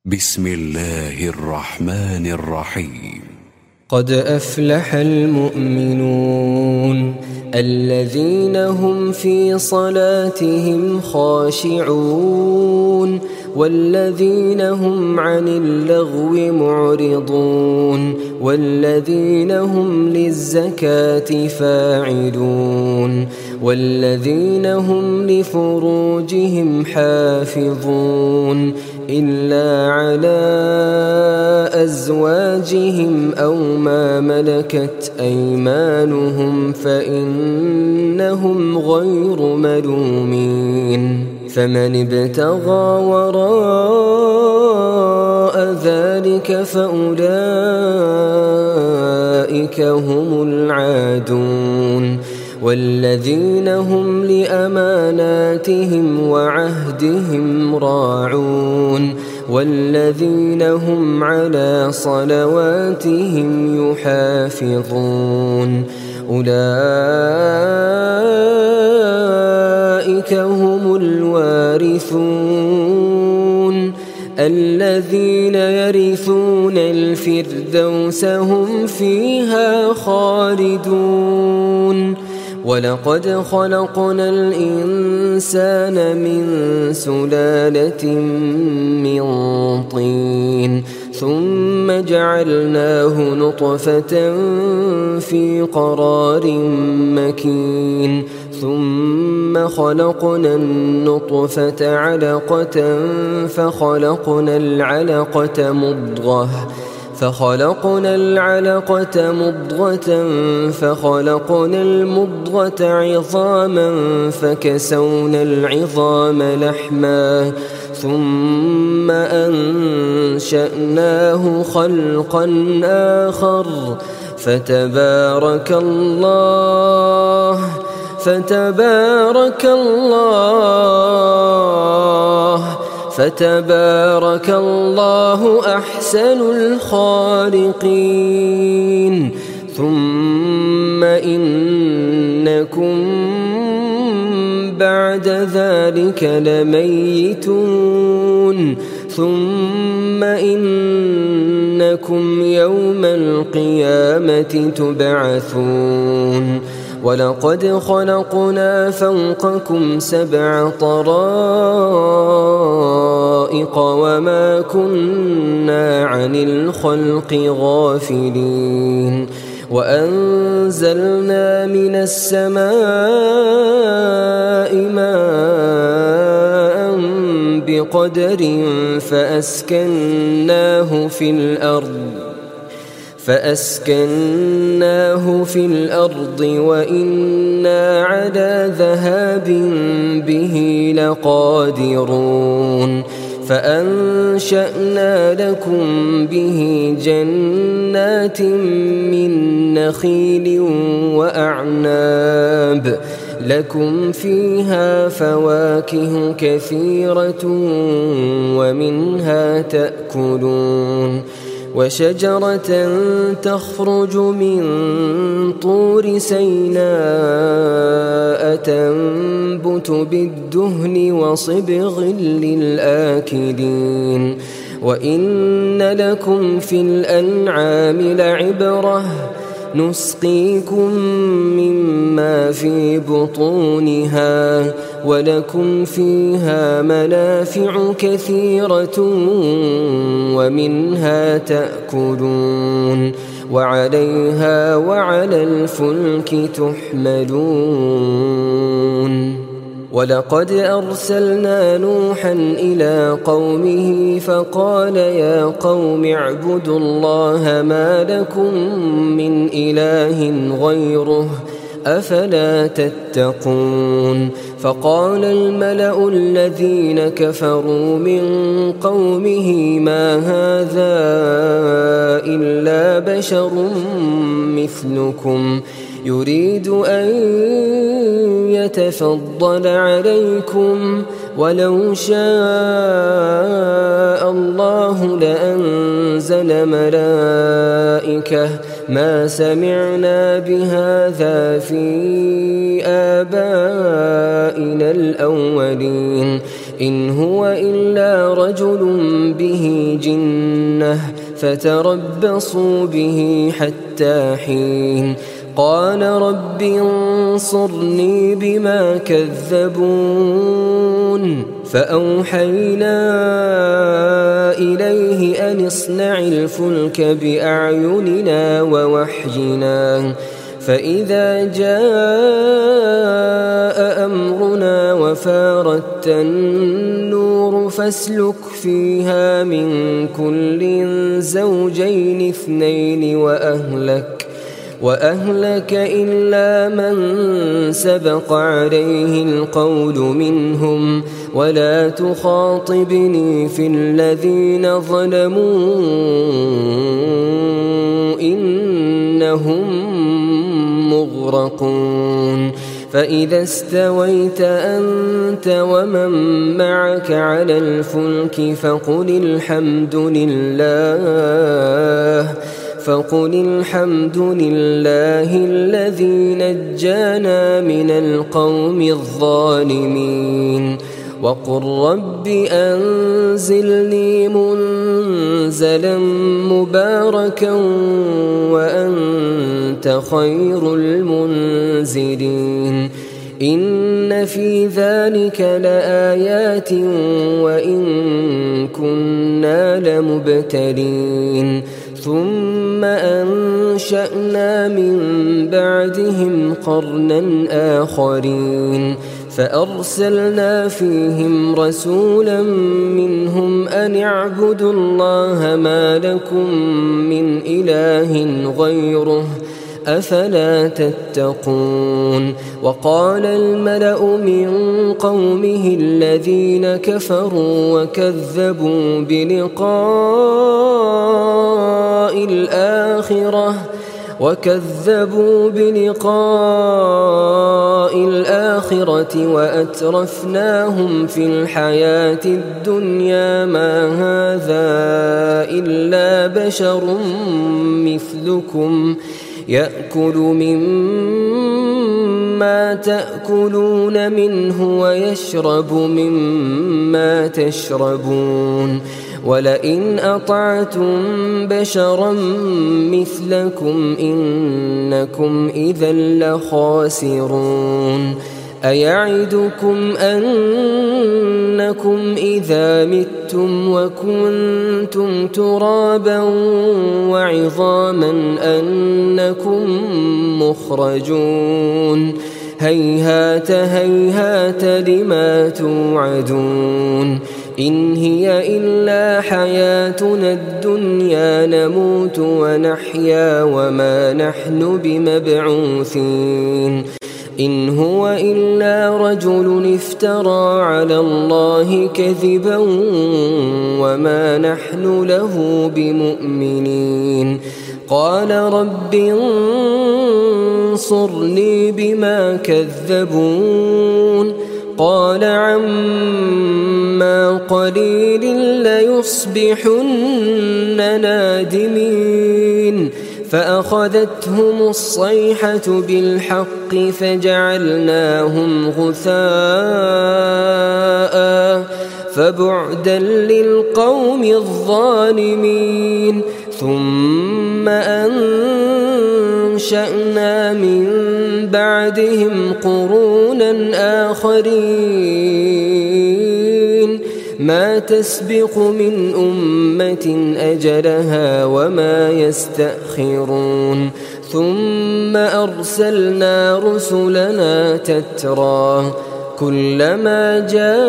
بسم الله الرحمن الرحيم. قد أفلح المؤمنون الذين هم في صلاتهم خاشعون والذين هم عن اللغو معرضون والذين هم للزكاة فاعلون والذين هم لفروجهم حافظون إلا على أزواجهم أو ما ملكت أيمانهم فإنهم غير ملومين فمن ابتغى وراء ذلك فأولئك هم العادون والذين هم لأماناتهم وعهدهم راعون والذين هم على صلواتهم يحافظون أولئك هم الوارثون الذين يرثون الفردوس هم فيها خالدون ولقد خلقنا الإنسان من سلالة من طين ثم جعلناه نطفة في قرار مكين ثم خلقنا النطفة علقة فخلقنا العلقة مضغة فخلقنا المضغة عظاما فكسونا العظام لحما ثم أنشأناه خلقا آخر فتبارك الله أحسن الخالقين ثم إنكم بعد ذلك لميتون ثم إنكم يوم القيامة تبعثون ولقد خلقنا فوقكم 7 طرائق وما كنا عن الخلق غافلين وأنزلنا من السماء ماء بقدر فأسكناه في الأرض وإنا على ذهاب به لقادرون فأنشأنا لكم به جنات من نخيل وأعناب لكم فيها فواكه كثيرة ومنها تأكلون وشجرة تخرج من طور سيناء تنبت بالدهن وصبغ للآكلين وإن لكم في الأنعام لعبرة نسقيكم مما في بطونها ولكم فيها منافع كثيرة ومنها تأكلون وعليها وعلى الفلك تحملون ولقد أرسلنا نوحا إلى قومه فقال يا قوم اعبدوا الله ما لكم من إله غيره أفلا تتقون فقال الملأ الذين كفروا من قومه ما هذا إلا بشر مثلكم يريد أن يتفضل عليكم ولو شاء الله لأنزل ملائكة ما سمعنا بهذا في آبائنا الأولين إن هو إلا رجل به جنة فتربصوا به حتى حين قال رب انصرني بما كذبون فأوحينا إليه أن اصنع الفلك بأعيننا ووحينا فإذا جاء أمرنا وفارت النور فاسلك فيها من كل زوجين اثنين وأهلك إلا من سبق عليه القول منهم ولا تخاطبني في الذين ظلموا إنهم مغرقون فإذا استويت أنت ومن معك على الفلك فقل الحمد لله الذي نجانا من القوم الظالمين وقل رب أنزلني منزلا مباركا وأنت خير المنزلين إن في ذلك لآيات وإن كنا لمبتلين ثم أنشأنا من بعدهم قرنا آخرين فأرسلنا فيهم رسولا منهم أن اعبدوا الله ما لكم من إله غيره أفلا تتقون وقال الملأ من قومه الذين كفروا وكذبوا بلقاء الآخرة وأترفناهم في الحياة الدنيا ما هذا إلا بشر مثلكم يأكل مما تأكلون منه ويشرب مما تشربون ولئن أطعتم بشرا مثلكم إنكم إذا لخاسرون أيعدكم أنكم إذا متم وكنتم ترابا وعظاما أنكم مخرجون هيهات هيهات لما توعدون إن هي إلا حياتنا الدنيا نموت ونحيا وما نحن بمبعوثين إن هو إلا رجل افترى على الله كذبا وما نحن له بمؤمنين قال رب انصرني بما كذبون قال عما قليل ليصبحن نادمين فأخذتهم الصيحة بالحق فجعلناهم غثاء فبعدا للقوم الظالمين ثم أنشأنا من بعدهم قرونا آخرين ما تسبق من أمة أجلها وما يستأخرون ثم أرسلنا رسلنا تترى كلما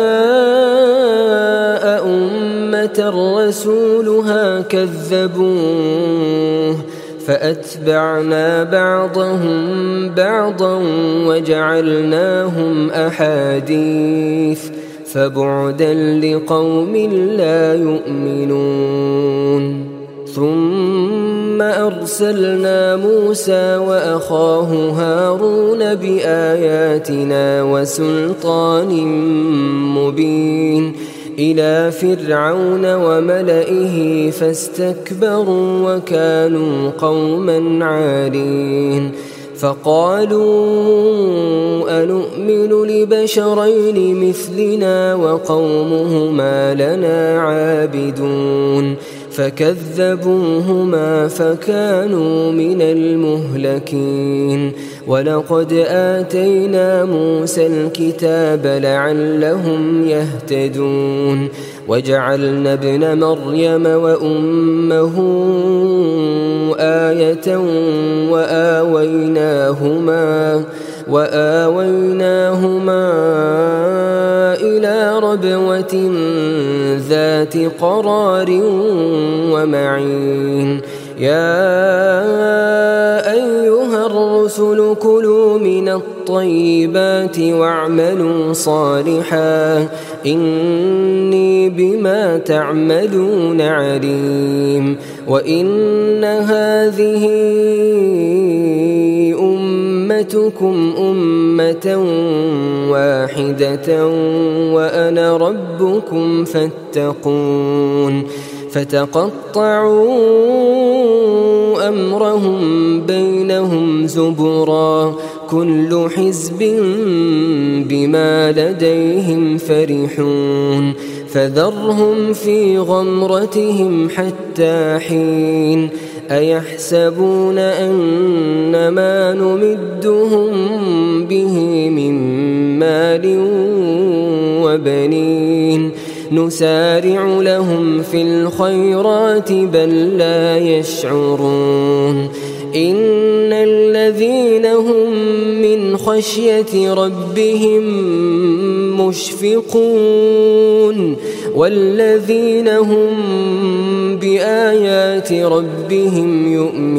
جاء أمة رسولها كذبوه فأتبعنا بعضهم بعضا وجعلناهم أحاديث فبعدا لقوم لا يؤمنون ثم أرسلنا موسى وأخاه هارون بآياتنا وسلطان مبين إلى فرعون وملئه فاستكبروا وكانوا قوما عالين فقالوا أنؤمن لبشرين مثلنا وقومهما لنا عابدون فكذبوهما فكانوا من المهلكين ولقد آتينا موسى الكتاب لعلهم يهتدون وجعلنا ابن مريم وأمه آية وآويناهما إلى ربوة ذات قرار ومعين يا أيها الرسل كلوا من الطيبات واعملوا صالحا إني بما تعملون عليم وإن هذه أمتكم أمة واحدة وأنا ربكم فاتقون فتقطعوا أمرهم بينهم زبرا كل حزب بما لديهم فرحون فذرهم في غمرتهم حتى حين أيحسبون أن ما نمدهم به من مال وبنين نسارع لهم في الخيرات بل لا يشعرون إن الذين هم من خشية ربهم مشفقون والذين هم بآيات ربهم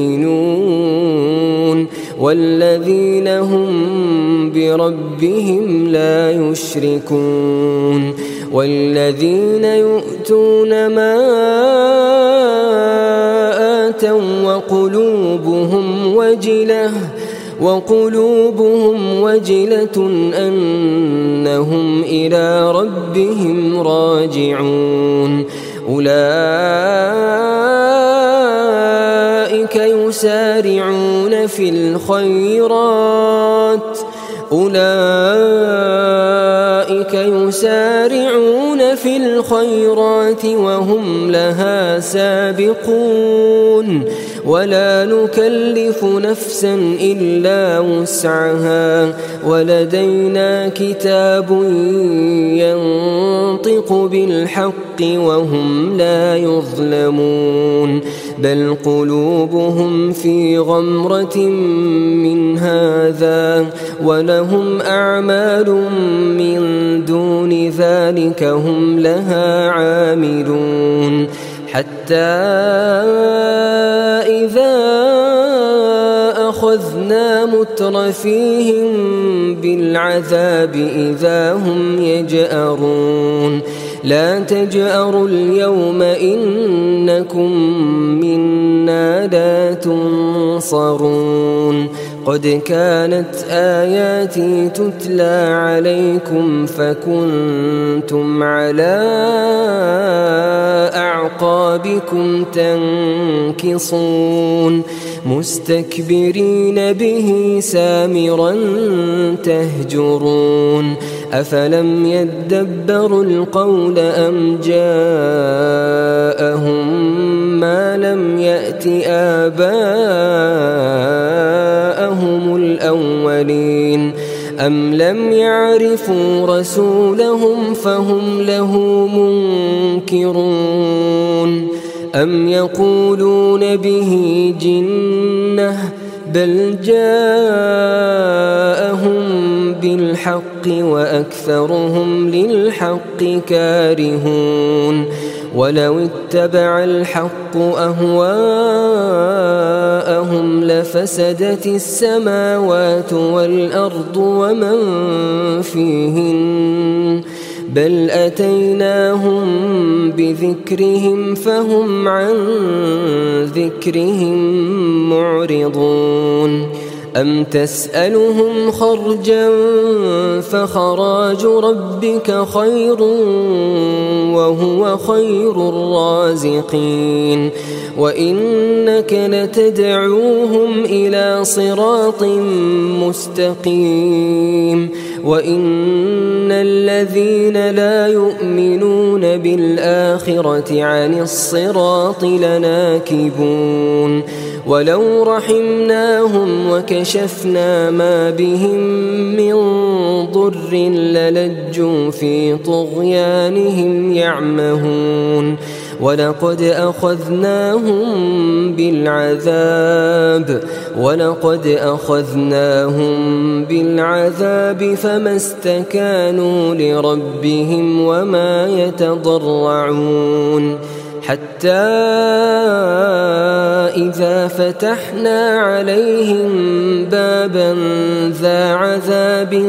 يؤمنون والذين هم بربهم لا يشركون والذين يؤتون ما آتوا وقلوبهم وجلة أنهم إلى ربهم راجعون أولئك يسارعون في الخيرات وهم لها سابقون ولا نكلف نفسا إلا وسعها ولدينا كتاب ينطق بالحق وهم لا يظلمون بل قلوبهم في غمرة من هذا ولهم أعمال من دون ذلك هم لها عاملون حتى إذا أخذنا مترفيهم بالعذاب إذا هم يجأرون لا تجأروا اليوم إنكم منا لا تنصرون قد كانت آياتي تتلى عليكم فكنتم على أعقابكم تنكصون مستكبرين به سامرا تهجرون أفلم يدبروا القول أم جاءهم ما لم يأت آباءهم الأولين أم لم يعرفوا رسولهم فهم له منكرون أم يقولون به جنة بل جاءهم بالحق وأكثرهم للحق كارهون ولو اتبع الحق أهواءهم لفسدت السماوات والأرض ومن فيهن بل أتيناهم بذكرهم فهم عن ذكرهم معرضون أم تسألهم خرجا فخراج ربك خير وهو خير الرازقين وإنك لتدعوهم إلى صراط مستقيم وإن الذين لا يؤمنون بالآخرة عن الصراط لناكبون ولو رحمناهم وكشفنا ما بهم من ضر للجوا في طغيانهم يعمهون ولقد أخذناهم بالعذاب فما استكانوا لربهم وما يتضرعون حتى إذا فتحنا عليهم بابا ذا عذاب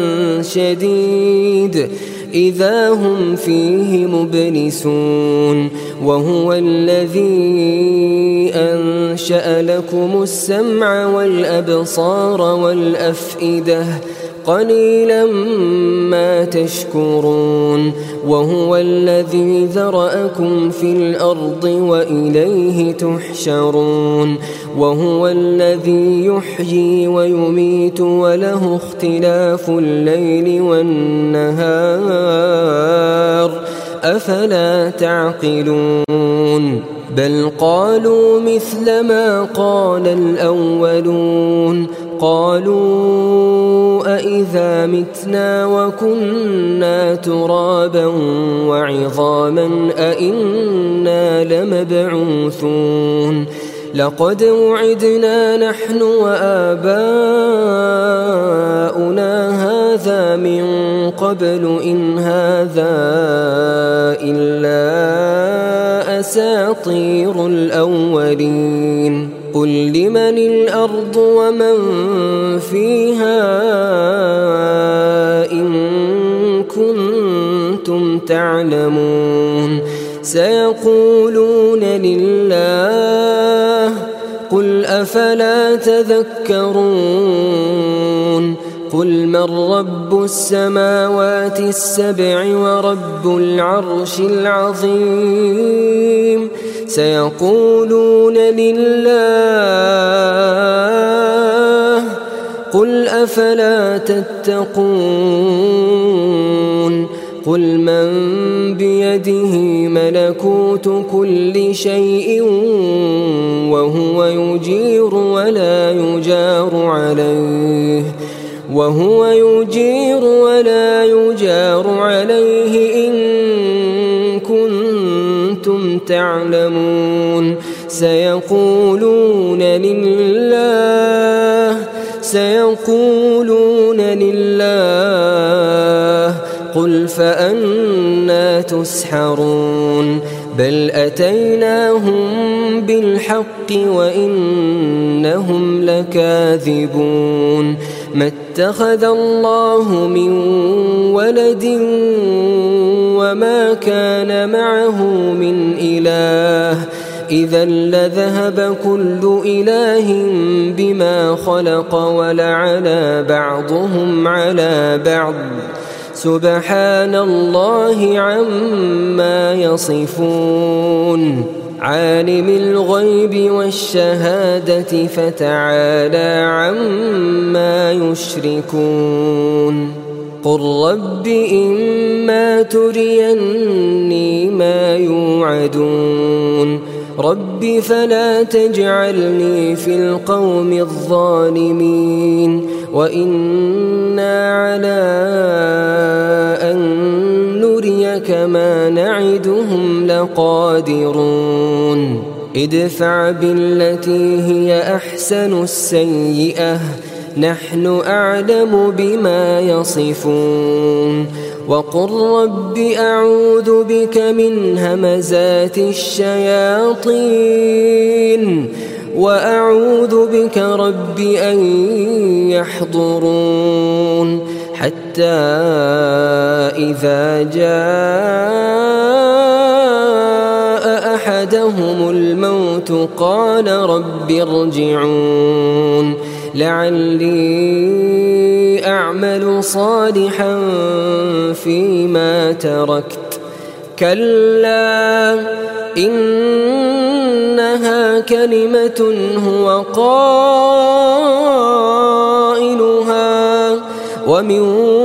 شديد إذا هم فيه مبلسون وهو الذي أنشأ لكم السمع والأبصار والأفئدة قليلا ما تشكرون وهو الذي ذرأكم في الأرض وإليه تحشرون وهو الذي يحيي ويميت وله اختلاف الليل والنهار أفلا تعقلون بل قالوا مثل ما قال الأولون قالوا أإذا متنا وكنا ترابا وعظاما أإنا لمبعوثون لقد وعدنا نحن وآباؤنا هذا من قبل إن هذا إلا أساطير الأولين قل لمن الأرض ومن فيها إن كنتم تعلمون سيقولون لله قل أفلا تذكرون قل من رب السماوات السبع ورب العرش العظيم سيقولون لله قل أفلا تتقون قل من بيده ملكوت كل شيء وهو يجير ولا يجار عليه إن كنتم تعلمون سيقولون لله قل فأنى تسحرون بل أتيناهم بالحق وإنهم لكاذبون ما اتخذ الله من ولد وما كان معه من إله إذا لذهب كل إله بما خلق ولعلى بعضهم على بعض سبحان الله عما يصفون عالم الغيب والشهادة فتعالى عما يشركون قل رب إما تريني ما يوعدون رب فلا تجعلني في القوم الظالمين وإنا على أن نريك ما نعدهم لقادرون ادفع بالتي هي أحسن السيئة نحن أعلم بما يصفون وقل رب أعوذ بك من همزات الشياطين وأعوذ بك رب أن يحضرون حتى إذا جاء أحدهم الموت قال رب ارجعون لعلي أعمل صالحا فيما تركت كلا إنها كلمة هو قائلها ومن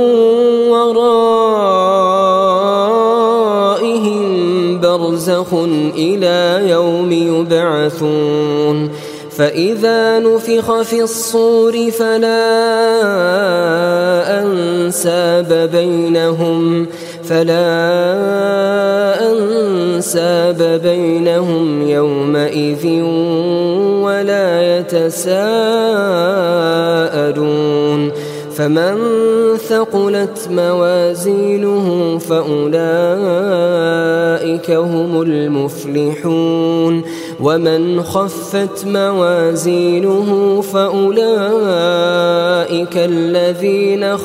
ورائهم برزخ إلى يوم يبعثون فإذا نفخ في الصور فلا أنساب بينهم يومئذ ولا يتساءلون فمن ثقلت موازينه فأولئك هم المفلحون ومن خفت موازينه فأولئك الذين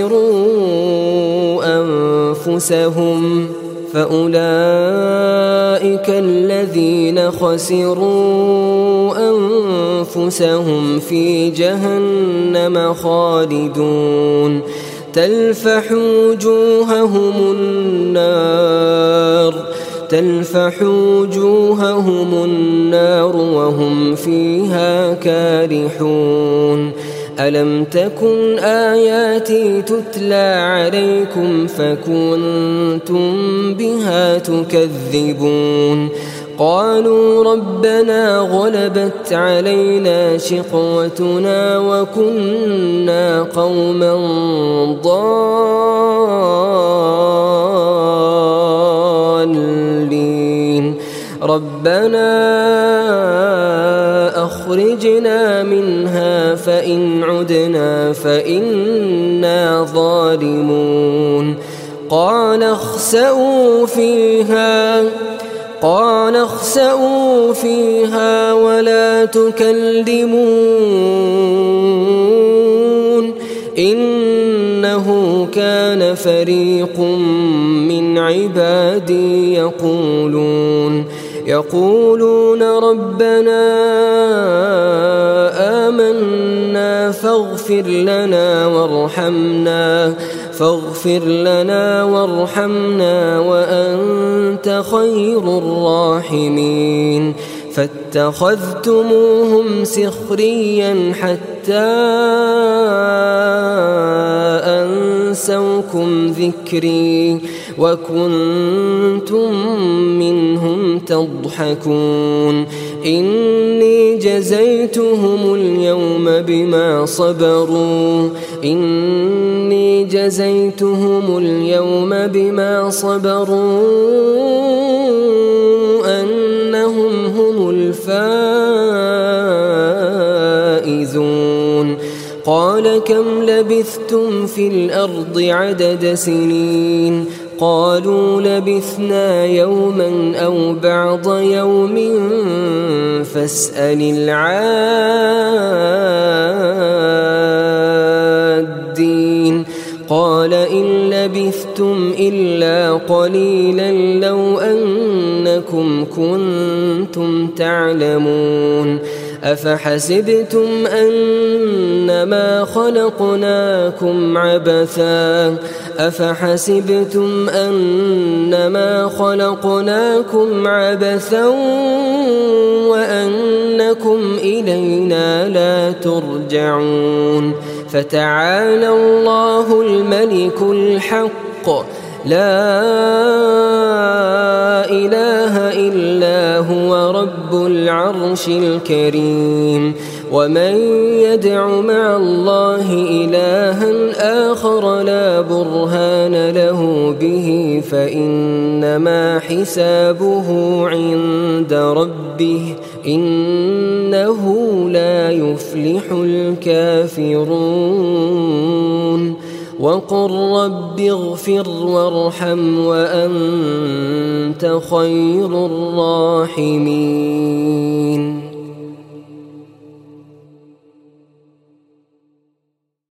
خسروا أنفسهم في جهنم خالدون تلفح وجوههم النار وهم فيها كارحون ألم تكن آياتي تتلى عليكم فكنتم بها تكذبون قالوا ربنا غلبت علينا شقوتنا وكنا قوما ضالين ربنا أخرجنا منها فإن عدنا فإنا ظالمون قال اخسئوا فيها ولا تكلمون إنه كان فريق من عبادي يقولون ربنا آمنا فاغفر لنا وارحمنا وأنت خير الراحمين فاتخذتموهم سخريا حتى أنسوكم ذكري وكنتم منهم تضحكون إني جزيتهم اليوم بما صبروا أنهم هم الفائزون قال كم لبثتم في الأرض عدد سنين قالوا لبثنا يوما أو بعض يوم فاسأل العادين قال إن لبثتم إلا قليلا لو أنكم كنتم تعلمون أفحسبتم أنما خلقناكم عبثا وأنكم إلينا لا ترجعون فتعالى الله الملك الحق لا إله إلا هو رب العرش الكريم ومن يدع مع الله إلها آخر لا برهان له به فإنما حسابه عند ربه إنه لا يفلح الكافرون وقل رب اغفر وارحم وأنت خير الراحمين